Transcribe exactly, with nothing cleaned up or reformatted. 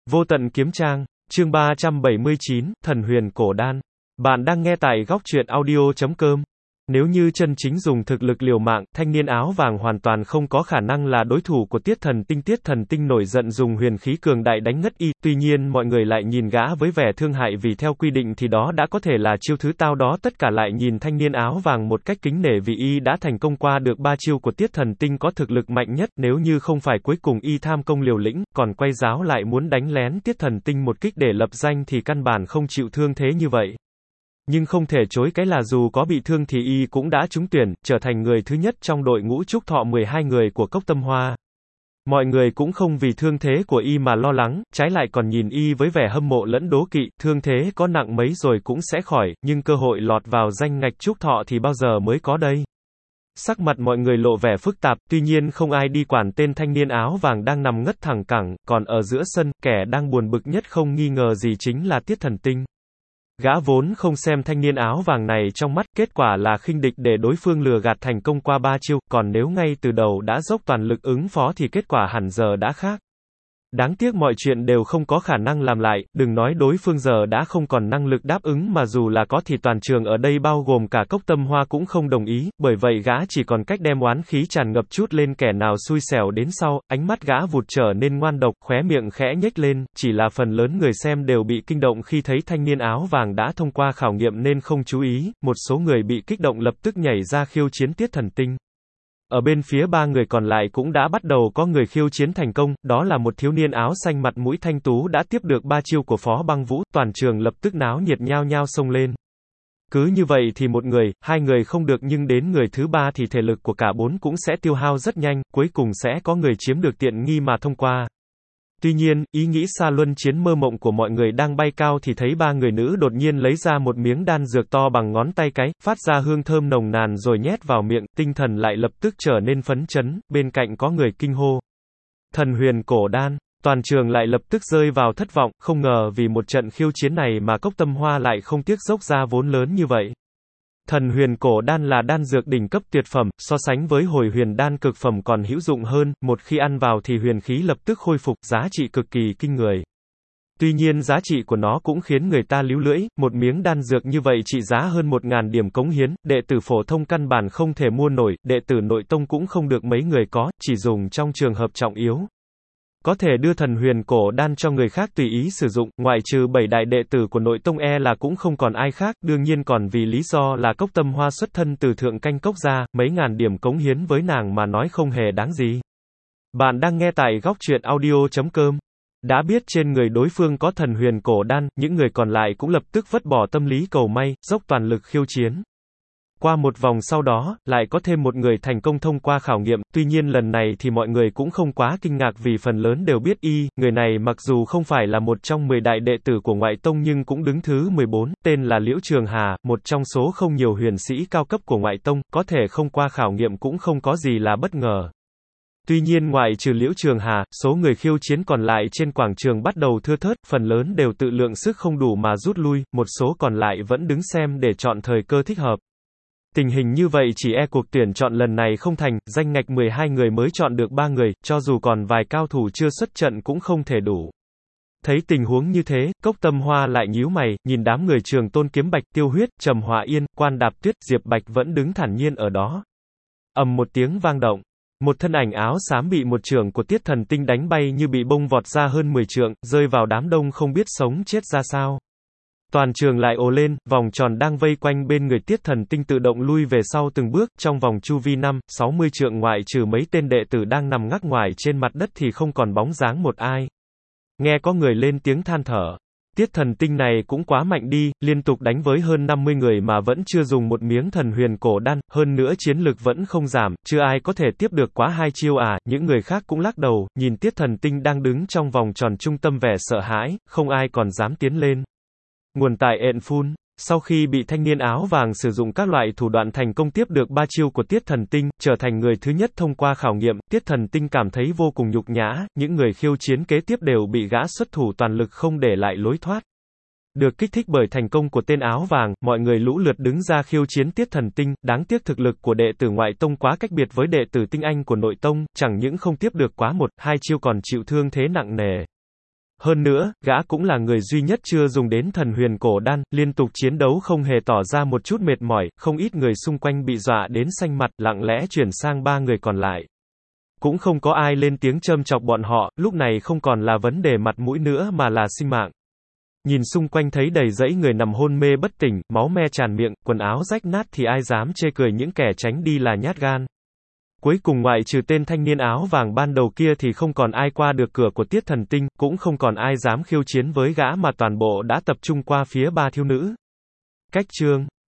Vô tận kiếm trang, chương ba trăm bảy mươi chín, Thần huyền cổ đan. Bạn đang nghe tại góc truyện audio chấm com. Nếu như chân chính dùng thực lực liều mạng, thanh niên áo vàng hoàn toàn không có khả năng là đối thủ của Tiết Thần Tinh. Tiết Thần Tinh nổi giận dùng huyền khí cường đại đánh ngất y, tuy nhiên mọi người lại nhìn gã với vẻ thương hại vì theo quy định thì đó đã có thể là chiêu thứ tao đó. Tất cả lại nhìn thanh niên áo vàng một cách kính nể vì y đã thành công qua được ba chiêu của Tiết Thần Tinh có thực lực mạnh nhất. Nếu như không phải cuối cùng y tham công liều lĩnh, còn quay giáo lại muốn đánh lén Tiết Thần Tinh một kích để lập danh thì căn bản không chịu thương thế như vậy. Nhưng không thể chối cái là dù có bị thương thì y cũng đã trúng tuyển, trở thành người thứ nhất trong đội ngũ trúc thọ mười hai người của Cốc Tâm Hoa. Mọi người cũng không vì thương thế của y mà lo lắng, trái lại còn nhìn y với vẻ hâm mộ lẫn đố kỵ. Thương thế có nặng mấy rồi cũng sẽ khỏi, nhưng cơ hội lọt vào danh ngạch trúc thọ thì bao giờ mới có đây. Sắc mặt mọi người lộ vẻ phức tạp, tuy nhiên không ai đi quản tên thanh niên áo vàng đang nằm ngất thẳng cẳng, còn ở giữa sân, kẻ đang buồn bực nhất không nghi ngờ gì chính là Tiết Thần Tinh. Gã vốn không xem thanh niên áo vàng này trong mắt, kết quả là khinh địch để đối phương lừa gạt thành công qua ba chiêu, còn nếu ngay từ đầu đã dốc toàn lực ứng phó thì kết quả hẳn giờ đã khác. Đáng tiếc mọi chuyện đều không có khả năng làm lại, đừng nói đối phương giờ đã không còn năng lực đáp ứng mà dù là có thì toàn trường ở đây bao gồm cả Cốc Tâm Hoa cũng không đồng ý, bởi vậy gã chỉ còn cách đem oán khí tràn ngập chút lên kẻ nào xui xẻo đến sau. Ánh mắt gã vụt trở nên ngoan độc, khóe miệng khẽ nhếch lên, chỉ là phần lớn người xem đều bị kinh động khi thấy thanh niên áo vàng đã thông qua khảo nghiệm nên không chú ý, một số người bị kích động lập tức nhảy ra khiêu chiến Tiết Thần Tinh. Ở bên phía ba người còn lại cũng đã bắt đầu có người khiêu chiến thành công, đó là một thiếu niên áo xanh mặt mũi thanh tú đã tiếp được ba chiêu của Phó Băng Vũ, toàn trường lập tức náo nhiệt nhao nhao xông lên. Cứ như vậy thì một người, hai người không được nhưng đến người thứ ba thì thể lực của cả bốn cũng sẽ tiêu hao rất nhanh, cuối cùng sẽ có người chiếm được tiện nghi mà thông qua. Tuy nhiên, ý nghĩ xa luân chiến mơ mộng của mọi người đang bay cao thì thấy ba người nữ đột nhiên lấy ra một miếng đan dược to bằng ngón tay cái, phát ra hương thơm nồng nàn rồi nhét vào miệng, tinh thần lại lập tức trở nên phấn chấn, bên cạnh có người kinh hô. Thần huyền cổ đan, toàn trường lại lập tức rơi vào thất vọng, không ngờ vì một trận khiêu chiến này mà Cốc Tâm Hoa lại không tiếc dốc ra vốn lớn như vậy. Thần huyền cổ đan là đan dược đỉnh cấp tuyệt phẩm, so sánh với hồi huyền đan cực phẩm còn hữu dụng hơn, một khi ăn vào thì huyền khí lập tức khôi phục, giá trị cực kỳ kinh người. Tuy nhiên giá trị của nó cũng khiến người ta líu lưỡi, một miếng đan dược như vậy trị giá hơn một ngàn điểm cống hiến, đệ tử phổ thông căn bản không thể mua nổi, đệ tử nội tông cũng không được mấy người có, chỉ dùng trong trường hợp trọng yếu. Có thể đưa thần huyền cổ đan cho người khác tùy ý sử dụng, ngoại trừ bảy đại đệ tử của nội tông e là cũng không còn ai khác, đương nhiên còn vì lý do là Cốc Tâm Hoa xuất thân từ thượng canh cốc ra, mấy ngàn điểm cống hiến với nàng mà nói không hề đáng gì. Bạn đang nghe tại góc truyện audio chấm com. Đã biết trên người đối phương có thần huyền cổ đan, những người còn lại cũng lập tức vứt bỏ tâm lý cầu may, dốc toàn lực khiêu chiến. Qua một vòng sau đó, lại có thêm một người thành công thông qua khảo nghiệm, tuy nhiên lần này thì mọi người cũng không quá kinh ngạc vì phần lớn đều biết y, người này mặc dù không phải là một trong mười đại đệ tử của ngoại tông nhưng cũng đứng thứ mười bốn, tên là Liễu Trường Hà, một trong số không nhiều huyền sĩ cao cấp của ngoại tông, có thể không qua khảo nghiệm cũng không có gì là bất ngờ. Tuy nhiên ngoại trừ Liễu Trường Hà, số người khiêu chiến còn lại trên quảng trường bắt đầu thưa thớt, phần lớn đều tự lượng sức không đủ mà rút lui, một số còn lại vẫn đứng xem để chọn thời cơ thích hợp. Tình hình như vậy chỉ e cuộc tuyển chọn lần này không thành, danh ngạch mười hai người mới chọn được ba người, cho dù còn vài cao thủ chưa xuất trận cũng không thể đủ. Thấy tình huống như thế, Cốc Tâm Hoa lại nhíu mày, nhìn đám người Trường Tôn Kiếm Bạch, Tiêu Huyết, Trầm Hỏa Yên, Quan Đạp Tuyết, Diệp Bạch vẫn đứng thản nhiên ở đó. Ầm một tiếng vang động, một thân ảnh áo xám bị một chưởng của Tiết Thần Tinh đánh bay như bị bông vọt ra hơn mười trượng, rơi vào đám đông không biết sống chết ra sao. Toàn trường lại ồ lên, vòng tròn đang vây quanh bên người Tiết Thần Tinh tự động lui về sau từng bước, trong vòng chu vi năm, sáu mươi trượng ngoại trừ mấy tên đệ tử đang nằm ngắc ngoài trên mặt đất thì không còn bóng dáng một ai. Nghe có người lên tiếng than thở. Tiết Thần Tinh này cũng quá mạnh đi, liên tục đánh với hơn năm mươi người mà vẫn chưa dùng một miếng thần huyền cổ đan, hơn nữa chiến lực vẫn không giảm, chưa ai có thể tiếp được quá hai chiêu à, những người khác cũng lắc đầu, nhìn Tiết Thần Tinh đang đứng trong vòng tròn trung tâm vẻ sợ hãi, không ai còn dám tiến lên. Nguồn tại ện phun, sau khi bị thanh niên áo vàng sử dụng các loại thủ đoạn thành công tiếp được ba chiêu của Tiết Thần Tinh, trở thành người thứ nhất thông qua khảo nghiệm, Tiết Thần Tinh cảm thấy vô cùng nhục nhã, những người khiêu chiến kế tiếp đều bị gã xuất thủ toàn lực không để lại lối thoát. Được kích thích bởi thành công của tên áo vàng, mọi người lũ lượt đứng ra khiêu chiến Tiết Thần Tinh, đáng tiếc thực lực của đệ tử ngoại tông quá cách biệt với đệ tử tinh anh của nội tông, chẳng những không tiếp được quá một, hai chiêu còn chịu thương thế nặng nề. Hơn nữa, gã cũng là người duy nhất chưa dùng đến thần huyền cổ đan, liên tục chiến đấu không hề tỏ ra một chút mệt mỏi, không ít người xung quanh bị dọa đến xanh mặt, lặng lẽ chuyển sang ba người còn lại. Cũng không có ai lên tiếng châm chọc bọn họ, lúc này không còn là vấn đề mặt mũi nữa mà là sinh mạng. Nhìn xung quanh thấy đầy dãy người nằm hôn mê bất tỉnh, máu me tràn miệng, quần áo rách nát thì ai dám chê cười những kẻ tránh đi là nhát gan. Cuối cùng ngoại trừ tên thanh niên áo vàng ban đầu kia thì không còn ai qua được cửa của Tiết Thần Tinh, cũng không còn ai dám khiêu chiến với gã mà toàn bộ đã tập trung qua phía ba thiếu nữ. Cách chương